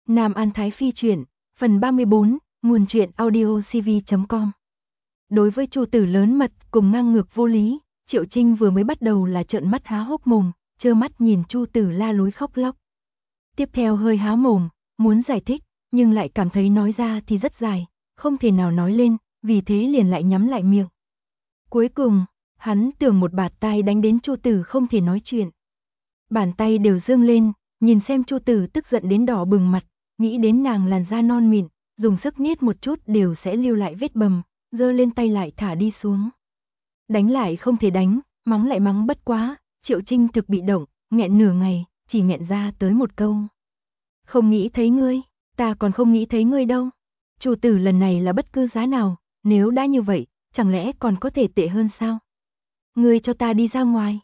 Nam An Thái Phi truyện, phần 34, nguồn truyện audio cv.com. Đối với Chu Tử lớn mật cùng ngang ngược vô lý, Triệu Trinh vừa mới bắt đầu là trợn mắt há hốc mồm, trơ mắt nhìn Chu Tử la lối khóc lóc. Tiếp theo hơi há mồm, muốn giải thích, nhưng lại cảm thấy nói ra thì rất dài, không thể nào nói lên, vì thế liền lại nhắm lại miệng. Cuối cùng, hắn tưởng một bạt tai đánh đến Chu Tử không thể nói chuyện. Bàn tay đều dương lên, nhìn xem Chu Tử tức giận đến đỏ bừng mặt, nghĩ đến nàng làn da non mịn, dùng sức niết một chút đều sẽ lưu lại vết bầm, giơ lên tay lại thả đi xuống. Đánh lại không thể đánh, mắng lại mắng bất quá, Triệu Trinh thực bị động, nghẹn nửa ngày, chỉ nghẹn ra tới một câu. Không nghĩ thấy ngươi, ta còn không nghĩ thấy ngươi đâu. Chu Tử lần này là bất cứ giá nào, nếu đã như vậy, chẳng lẽ còn có thể tệ hơn sao? Ngươi cho ta đi ra ngoài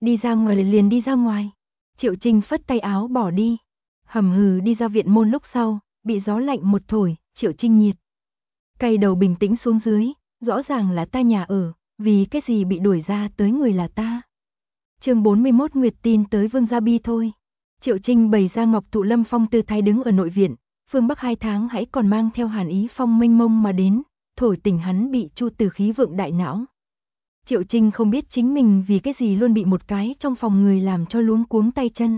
liền đi ra ngoài. Triệu Trinh phất tay áo bỏ đi. Hầm hừ đi ra viện môn lúc sau, bị gió lạnh một thổi, Triệu Trinh nhiệt. Cay đầu bình tĩnh xuống dưới, rõ ràng là ta nhà ở, vì cái gì bị đuổi ra tới người là ta. Chương 41 Nguyệt tin tới Vương Gia Bi thôi. Triệu Trinh bày ra Ngọc Thụ Lâm Phong tư thái đứng ở nội viện, phương Bắc 2 tháng hãy còn mang theo hàn ý phong mênh mông mà đến, thổi tỉnh hắn bị Chu Tử khí vượng đại não. Triệu Trinh không biết chính mình vì cái gì luôn bị một cái trong phòng người làm cho luống cuống tay chân.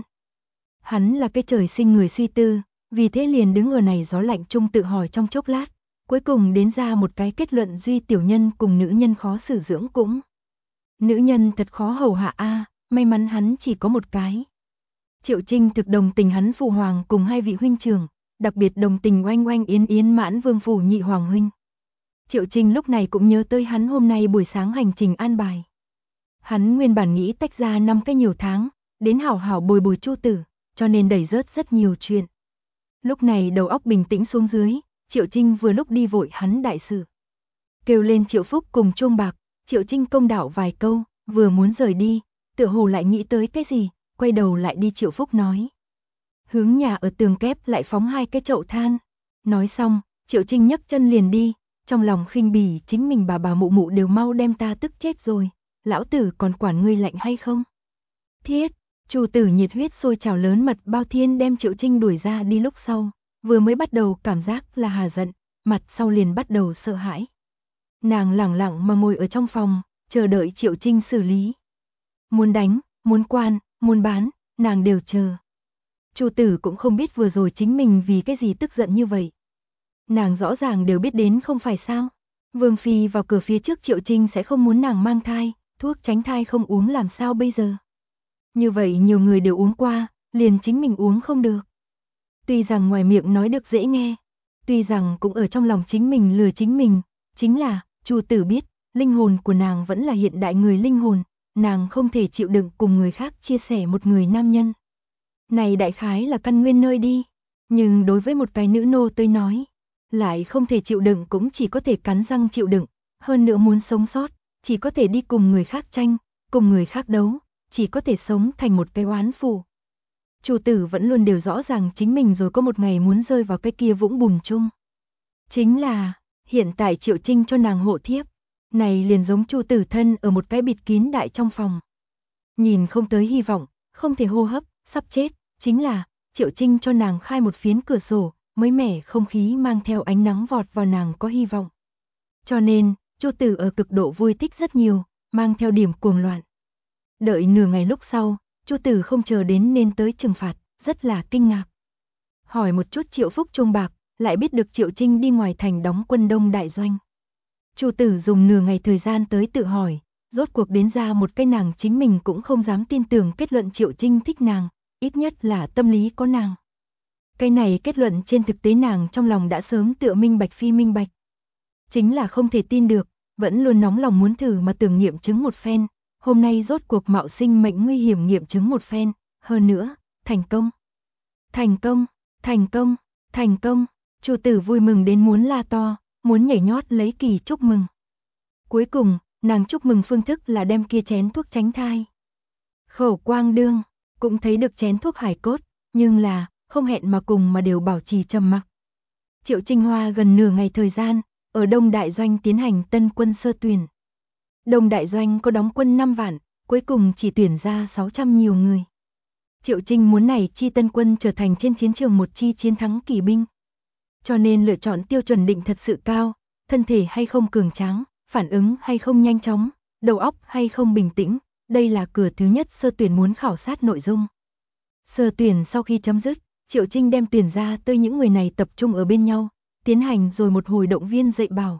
Hắn là cái trời sinh người suy tư, vì thế liền đứng ở này gió lạnh chung tự hỏi trong chốc lát, cuối cùng đến ra một cái kết luận duy tiểu nhân cùng nữ nhân khó xử dưỡng cũng. Nữ nhân thật khó hầu hạ a, may mắn hắn chỉ có một cái. Triệu Trinh thực đồng tình hắn phụ hoàng cùng 2 vị huynh trưởng, đặc biệt đồng tình Oanh Oanh Yến Yến Mãn Vương phủ nhị hoàng huynh. Triệu Trinh lúc này cũng nhớ tới hắn hôm nay buổi sáng hành trình an bài. Hắn nguyên bản nghĩ tách ra 5 cái nhiều tháng, đến hảo hảo bồi bồi Chu Tử, cho nên đẩy rớt rất nhiều chuyện. Lúc này đầu óc bình tĩnh xuống dưới, Triệu Trinh vừa lúc đi vội hắn đại sự. Kêu lên Triệu Phúc cùng Trung Bạc, Triệu Trinh công đạo vài câu, vừa muốn rời đi, tựa hồ lại nghĩ tới cái gì, quay đầu lại đi Triệu Phúc nói. Hướng nhà ở tường kép lại phóng 2 cái chậu than. Nói xong, Triệu Trinh nhấc chân liền đi, trong lòng khinh bỉ chính mình bà mụ mụ đều mau đem ta tức chết rồi, lão tử còn quản ngươi lạnh hay không? Thiết, Chu Tử nhiệt huyết sôi trào lớn mật bao thiên đem Triệu Trinh đuổi ra đi lúc sau, vừa mới bắt đầu cảm giác là hà giận, mặt sau liền bắt đầu sợ hãi. Nàng lẳng lặng mà ngồi ở trong phòng, chờ đợi Triệu Trinh xử lý. Muốn đánh, muốn quan, muốn bán, nàng đều chờ. Chu Tử cũng không biết vừa rồi chính mình vì cái gì tức giận như vậy. Nàng rõ ràng đều biết đến không phải sao. Vương Phi vào cửa phía trước Triệu Trinh sẽ không muốn nàng mang thai, thuốc tránh thai không uống làm sao bây giờ. Như vậy nhiều người đều uống qua, liền chính mình uống không được. Tuy rằng ngoài miệng nói được dễ nghe, tuy rằng cũng ở trong lòng chính mình lừa chính mình, chính là, Chu Tử biết, linh hồn của nàng vẫn là hiện đại người linh hồn, nàng không thể chịu đựng cùng người khác chia sẻ một người nam nhân. Này đại khái là căn nguyên nơi đi, nhưng đối với một cái nữ nô tới nói, lại không thể chịu đựng cũng chỉ có thể cắn răng chịu đựng, hơn nữa muốn sống sót, chỉ có thể đi cùng người khác tranh, cùng người khác đấu, chỉ có thể sống thành một cái oán phù. Chu Tử vẫn luôn đều rõ ràng chính mình rồi có một ngày muốn rơi vào cái kia vũng bùn chung. Chính là, hiện tại Triệu Trinh cho nàng hộ thiếp, này liền giống Chu Tử thân ở một cái bịt kín đại trong phòng. Nhìn không tới hy vọng, không thể hô hấp, sắp chết, chính là, Triệu Trinh cho nàng khai một phiến cửa sổ, mới mẻ không khí mang theo ánh nắng vọt vào nàng có hy vọng. Cho nên, Chu Tử ở cực độ vui thích rất nhiều, mang theo điểm cuồng loạn. Đợi nửa ngày lúc sau, Chu Tử không chờ đến nên tới trừng phạt, rất là kinh ngạc. Hỏi một chút Triệu Phúc Trung Bạc, lại biết được Triệu Trinh đi ngoài thành đóng quân Đông Đại Doanh. Chu Tử dùng nửa ngày thời gian tới tự hỏi, rốt cuộc đến ra một cái nàng chính mình cũng không dám tin tưởng kết luận Triệu Trinh thích nàng, ít nhất là tâm lý có nàng. Cái này kết luận trên thực tế nàng trong lòng đã sớm tựa minh bạch phi minh bạch. Chính là không thể tin được, vẫn luôn nóng lòng muốn thử mà tưởng nghiệm chứng một phen, hôm nay rốt cuộc mạo sinh mệnh nguy hiểm nghiệm chứng một phen, hơn nữa, thành công. Thành công, thành công, thành công, Chu Tử vui mừng đến muốn la to, muốn nhảy nhót lấy kỳ chúc mừng. Cuối cùng, nàng chúc mừng phương thức là đem kia chén thuốc tránh thai. Khẩu quang đương, cũng thấy được chén thuốc hải cốt, nhưng là, không hẹn mà cùng mà đều bảo trì trầm mặc. Triệu Trinh Hoa gần nửa ngày thời gian, ở Đông Đại Doanh tiến hành tân quân sơ tuyển. Đông Đại Doanh có đóng quân 5 vạn, cuối cùng chỉ tuyển ra 600 nhiều người. Triệu Trinh muốn này chi tân quân trở thành trên chiến trường một chi chiến thắng kỳ binh. Cho nên lựa chọn tiêu chuẩn định thật sự cao, thân thể hay không cường tráng, phản ứng hay không nhanh chóng, đầu óc hay không bình tĩnh, đây là cửa thứ nhất sơ tuyển muốn khảo sát nội dung. Sơ tuyển sau khi chấm dứt, Triệu Trinh đem tuyển ra tới những người này tập trung ở bên nhau, tiến hành rồi một hồi động viên dạy bảo.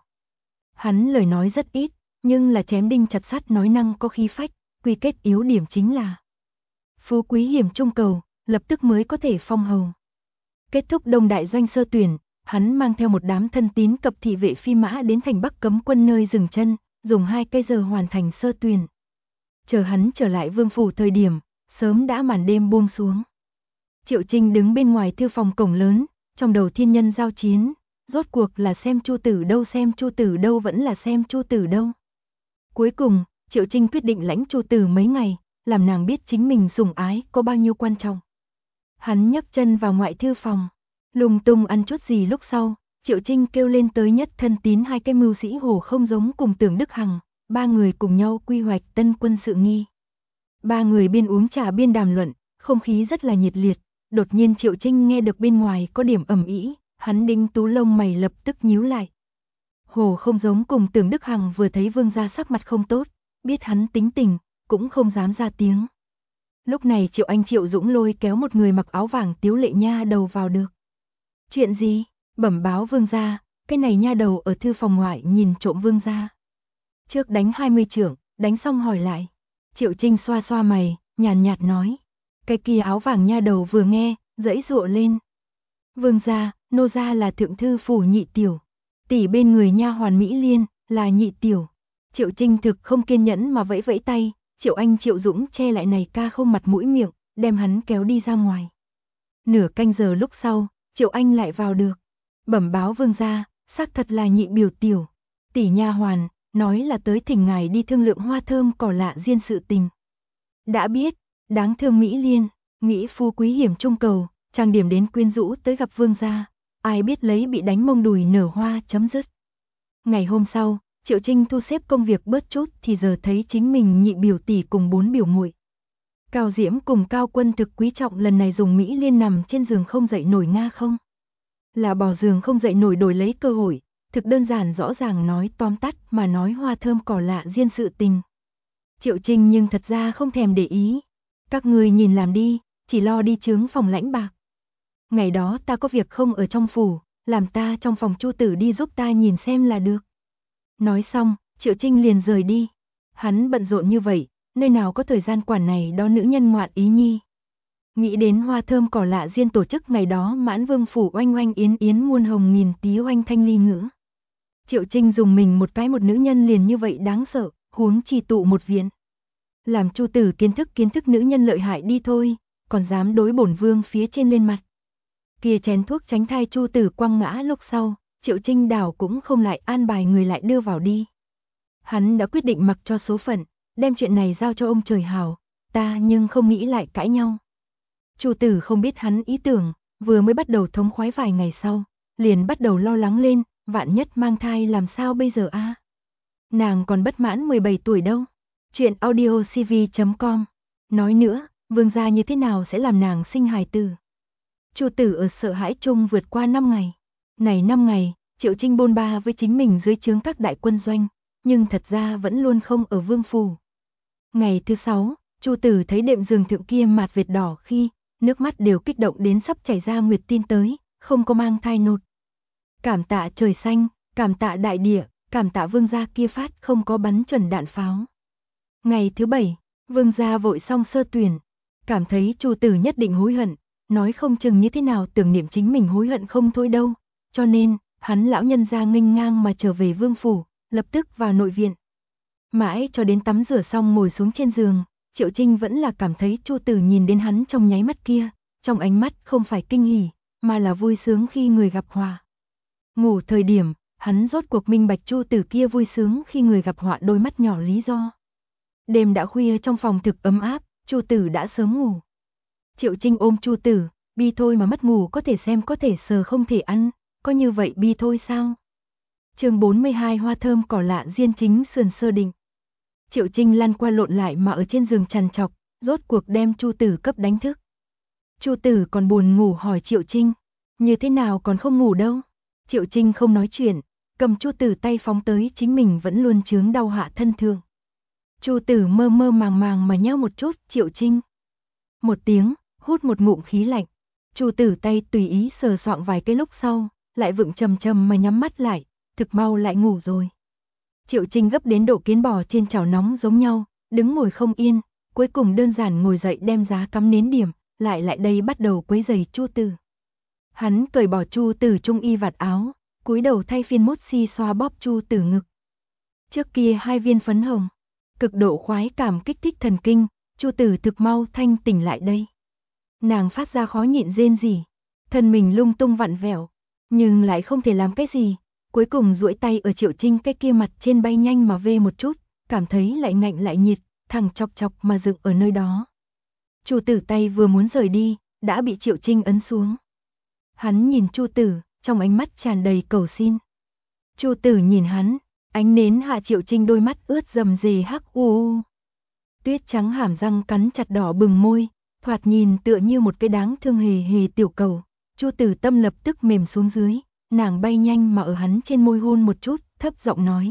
Hắn lời nói rất ít, nhưng là chém đinh chặt sắt nói năng có khí phách, quy kết yếu điểm chính là phú quý hiểm trung cầu, lập tức mới có thể phong hầu. Kết thúc Đông Đại doanh sơ tuyển, hắn mang theo một đám thân tín cập thị vệ phi mã đến thành Bắc cấm quân nơi dừng chân, dùng 2 canh giờ hoàn thành sơ tuyển. Chờ hắn trở lại vương phủ thời điểm, sớm đã màn đêm buông xuống. Triệu Trinh đứng bên ngoài thư phòng cổng lớn, trong đầu thiên nhân giao chiến, rốt cuộc là xem Chu Tử đâu vẫn là xem Chu Tử đâu. Cuối cùng, Triệu Trinh quyết định lãnh Chu Tử mấy ngày, làm nàng biết chính mình sủng ái có bao nhiêu quan trọng. Hắn nhấc chân vào ngoại thư phòng, lung tung ăn chút gì lúc sau, Triệu Trinh kêu lên tới nhất thân tín 2 cái mưu sĩ Hồ Không Giống cùng Tưởng Đức Hằng, 3 người cùng nhau quy hoạch tân quân sự nghi. 3 người biên uống trà biên đàm luận, không khí rất là nhiệt liệt. Đột nhiên Triệu Trinh nghe được bên ngoài có điểm ầm ĩ, hắn đinh tú lông mày lập tức nhíu lại. Hồ Không Giống cùng Tưởng Đức Hằng vừa thấy vương gia sắc mặt không tốt, biết hắn tính tình, cũng không dám ra tiếng. Lúc này Triệu Dũng lôi kéo một người mặc áo vàng tiếu lệ nha đầu vào được. Chuyện gì? Bẩm báo vương gia, cái này nha đầu ở thư phòng ngoại nhìn trộm vương gia. Trước đánh 20 chưởng, đánh xong hỏi lại. Triệu Trinh xoa xoa mày, nhàn nhạt nói. Cái kia áo vàng nha đầu vừa nghe, giãy giụa lên. Vương gia, nô gia là thượng thư phủ nhị tiểu. Tỷ bên người nha hoàn Mỹ Liên, là nhị tiểu. Triệu Trinh thực không kiên nhẫn mà vẫy vẫy tay, Triệu Dũng che lại này ca không mặt mũi miệng, đem hắn kéo đi ra ngoài. Nửa canh giờ lúc sau, Triệu Anh lại vào được. Bẩm báo vương gia, xác thật là nhị biểu tiểu. Tỷ nha hoàn, nói là tới thỉnh ngài đi thương lượng hoa thơm cỏ lạ diên sự tình. Đã biết, đáng thương Mỹ Liên, nghĩ phú quý hiểm trung cầu, trang điểm đến quyến rũ tới gặp vương gia, ai biết lấy bị đánh mông đùi nở hoa chấm dứt. Ngày hôm sau, Triệu Trinh thu xếp công việc bớt chút thì giờ thấy chính mình nhị biểu tỷ cùng 4 biểu muội. Cao Diễm cùng Cao Quân thực quý trọng lần này dùng Mỹ Liên nằm trên giường không dậy nổi nga không. Là bỏ giường không dậy nổi đổi lấy cơ hội, thực đơn giản rõ ràng nói tóm tắt mà nói hoa thơm cỏ lạ diên sự tình. Triệu Trinh nhưng thật ra không thèm để ý. Các người nhìn làm đi, chỉ lo đi chướng phòng lãnh bạc. Ngày đó ta có việc không ở trong phủ, làm ta trong phòng Chu Tử đi giúp ta nhìn xem là được. Nói xong, Triệu Trinh liền rời đi. Hắn bận rộn như vậy, nơi nào có thời gian quản này đó nữ nhân ngoạn ý nhi. Nghĩ đến hoa thơm cỏ lạ diên tổ chức ngày đó mãn vương phủ oanh oanh yến yến muôn hồng nghìn tí oanh thanh ly ngữ. Triệu Trinh dùng mình một cái một nữ nhân liền như vậy đáng sợ, huống chi tụ một viện. Làm Chu Tử kiến thức nữ nhân lợi hại đi thôi, còn dám đối bổn vương phía trên lên mặt. Kia chén thuốc tránh thai Chu Tử quăng ngã lúc sau, Triệu Trinh đảo cũng không lại an bài người lại đưa vào đi. Hắn đã quyết định mặc cho số phận, đem chuyện này giao cho ông trời hảo, ta nhưng không nghĩ lại cãi nhau. Chu Tử không biết hắn ý tưởng, vừa mới bắt đầu thống khoái vài ngày sau, liền bắt đầu lo lắng lên, vạn nhất mang thai làm sao bây giờ a? Nàng còn bất mãn 17 tuổi đâu. Chuyện audiocv.com. Nói nữa, vương gia như thế nào sẽ làm nàng sinh hài tử? Chu Tử ở sợ hãi chung vượt qua 5 ngày. Này 5 ngày, Triệu Trinh bôn ba với chính mình dưới trướng các đại quân doanh, nhưng thật ra vẫn luôn không ở vương phủ. Ngày thứ 6, Chu Tử thấy đệm giường thượng kia mạt vệt đỏ khi, nước mắt đều kích động đến sắp chảy ra nguyệt tin tới, không có mang thai nột. Cảm tạ trời xanh, cảm tạ đại địa, cảm tạ vương gia kia phát không có bắn chuẩn đạn pháo. Ngày thứ 7, vương gia vội xong sơ tuyển, cảm thấy Chu Tử nhất định hối hận, nói không chừng như thế nào tưởng niệm chính mình hối hận không thôi đâu, cho nên, hắn lão nhân gia nghênh ngang mà trở về vương phủ, lập tức vào nội viện. Mãi cho đến tắm rửa xong ngồi xuống trên giường, Triệu Trinh vẫn là cảm thấy Chu Tử nhìn đến hắn trong nháy mắt kia, trong ánh mắt không phải kinh hỉ, mà là vui sướng khi người gặp họa. Ngủ thời điểm, hắn rốt cuộc minh bạch Chu Tử kia vui sướng khi người gặp họa đôi mắt nhỏ lý do. Đêm đã khuya trong phòng thực ấm áp, Chu Tử đã sớm ngủ. Triệu Trinh ôm Chu Tử, bi thôi mà mất ngủ có thể xem có thể sờ không thể ăn, có như vậy bi thôi sao? Chương 42 hoa thơm cỏ lạ diên chính sườn sơ định. Triệu Trinh lăn qua lộn lại mà ở trên giường trằn trọc, rốt cuộc đem Chu Tử cấp đánh thức. Chu Tử còn buồn ngủ hỏi Triệu Trinh, như thế nào còn không ngủ đâu? Triệu Trinh không nói chuyện, cầm Chu Tử tay phóng tới chính mình vẫn luôn chướng đau hạ thân thượng. Chu Tử mơ mơ màng màng mà nheo một chút, Triệu Trinh. Một tiếng, hút một ngụm khí lạnh. Chu Tử tay tùy ý sờ soạng vài cái lúc sau, lại vựng trầm trầm mà nhắm mắt lại, thực mau lại ngủ rồi. Triệu Trinh gấp đến độ kiến bò trên chảo nóng giống nhau, đứng ngồi không yên, cuối cùng đơn giản ngồi dậy đem giá cắm nến điểm, lại đây bắt đầu quấy giày Chu Tử. Hắn cởi bỏ Chu Tử trung y vạt áo, cúi đầu thay phiên mốt xi xoa bóp Chu Tử ngực. Trước kia 2 viên phấn hồng, cực độ khoái cảm kích thích thần kinh, Chu Tử thực mau thanh tỉnh lại đây. Nàng phát ra khó nhịn rên rỉ, thân mình lung tung vặn vẹo, nhưng lại không thể làm cái gì, cuối cùng duỗi tay ở Triệu Trinh cái kia mặt trên bay nhanh mà vê một chút, cảm thấy lại ngạnh lại nhiệt, thẳng chọc chọc mà dựng ở nơi đó. Chu Tử tay vừa muốn rời đi, đã bị Triệu Trinh ấn xuống. Hắn nhìn Chu Tử, trong ánh mắt tràn đầy cầu xin. Chu Tử nhìn hắn, ánh nến hạ Triệu Trinh đôi mắt ướt rầm rề hắc u. Tuyết trắng hàm răng cắn chặt đỏ bừng môi, thoạt nhìn tựa như một cái đáng thương hề hề tiểu cầu. Chu Tử tâm lập tức mềm xuống dưới, nàng bay nhanh mà ở hắn trên môi hôn một chút, thấp giọng nói.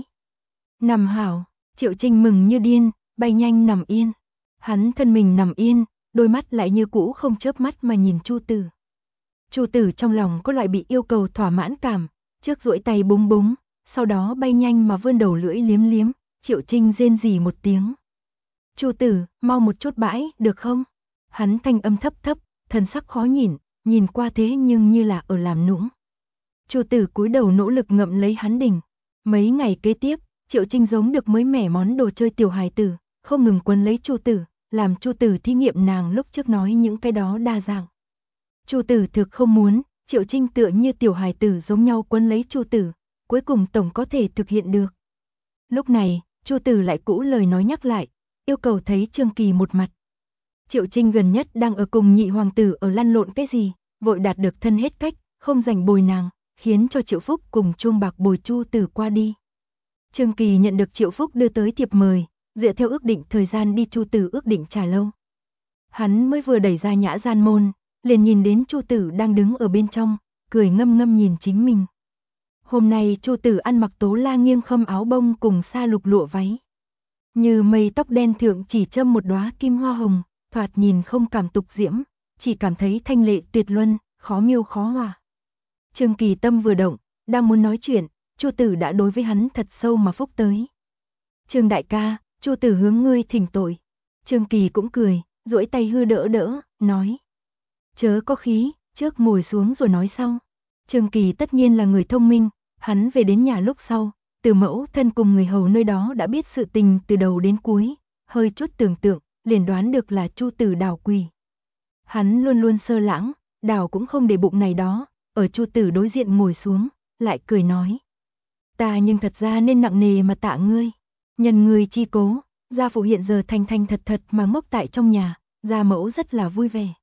Nằm hảo, Triệu Trinh mừng như điên, bay nhanh nằm yên. Hắn thân mình nằm yên, đôi mắt lại như cũ không chớp mắt mà nhìn Chu Tử. Chu Tử trong lòng có loại bị yêu cầu thỏa mãn cảm, trước duỗi tay búng búng, sau đó bay nhanh mà vươn đầu lưỡi liếm liếm, Triệu Trinh rên rỉ một tiếng. Chu Tử, mau một chút bãi, được không? Hắn thanh âm thấp thấp, thần sắc khó nhìn qua thế nhưng như là ở làm nũng. Chu Tử cúi đầu nỗ lực ngậm lấy hắn đỉnh. Mấy ngày kế tiếp, Triệu Trinh giống được mới mẻ món đồ chơi tiểu hài tử, không ngừng quấn lấy Chu Tử, làm Chu Tử thí nghiệm nàng lúc trước nói những cái đó đa dạng. Chu Tử thực không muốn, Triệu Trinh tựa như tiểu hài tử giống nhau quấn lấy Chu Tử, cuối cùng tổng có thể thực hiện được. Lúc này, Chu Tử lại cũ lời nói nhắc lại, yêu cầu thấy Trương Kỳ một mặt. Triệu Trinh gần nhất đang ở cùng nhị hoàng tử ở lăn lộn cái gì, vội đạt được thân hết cách, không rảnh bồi nàng, khiến cho Triệu Phúc cùng Trung Bạc bồi Chu Tử qua đi. Trương Kỳ nhận được Triệu Phúc đưa tới thiệp mời, dựa theo ước định thời gian đi Chu Tử ước định trả lâu. Hắn mới vừa đẩy ra nhã gian môn, liền nhìn đến Chu Tử đang đứng ở bên trong, cười ngâm ngâm nhìn chính mình. Hôm nay Chu Tử ăn mặc tố la nghiêng khâm áo bông cùng sa lục lụa váy. Như mây tóc đen thượng chỉ châm một đóa kim hoa hồng, thoạt nhìn không cảm tục diễm, chỉ cảm thấy thanh lệ tuyệt luân, khó miêu khó hòa. Trương Kỳ tâm vừa động, đang muốn nói chuyện, Chu Tử đã đối với hắn thật sâu mà phúc tới. Trương đại ca, Chu Tử hướng ngươi thỉnh tội. Trương Kỳ cũng cười, duỗi tay hư đỡ đỡ, nói. Chớ có khí, trước ngồi xuống rồi nói sau. Trương Kỳ tất nhiên là người thông minh, hắn về đến nhà lúc sau, từ mẫu thân cùng người hầu nơi đó đã biết sự tình từ đầu đến cuối, hơi chút tưởng tượng, liền đoán được là Chu Tử đào quỳ. Hắn luôn luôn sơ lãng, đào cũng không để bụng này đó, ở Chu Tử đối diện ngồi xuống, lại cười nói. Ta nhưng thật ra nên nặng nề mà tạ ngươi, nhân ngươi chi cố, gia phụ hiện giờ thành thành thật thật mà ngốc tại trong nhà, gia mẫu rất là vui vẻ.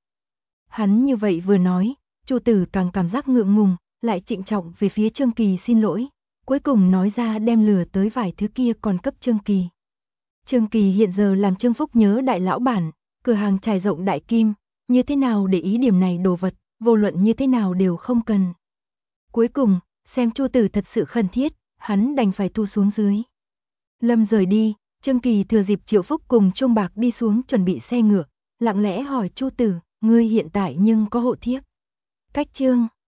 Hắn như vậy vừa nói, Chu Tử càng cảm giác ngượng ngùng, lại trịnh trọng về phía Trương Kỳ xin lỗi, cuối cùng nói ra đem lừa tới vài thứ kia còn cấp Trương Kỳ. Trương Kỳ hiện giờ làm Trương Phúc nhớ đại lão bản, cửa hàng trải rộng đại kim, như thế nào để ý điểm này đồ vật, vô luận như thế nào đều không cần. Cuối cùng, xem Chu Tử thật sự khẩn thiết, hắn đành phải thu xuống dưới. Lâm rời đi, Trương Kỳ thừa dịp Triệu Phúc cùng Trung Bạc đi xuống chuẩn bị xe ngựa, lặng lẽ hỏi Chu Tử, ngươi hiện tại nhưng có hộ thiếp? Cách chương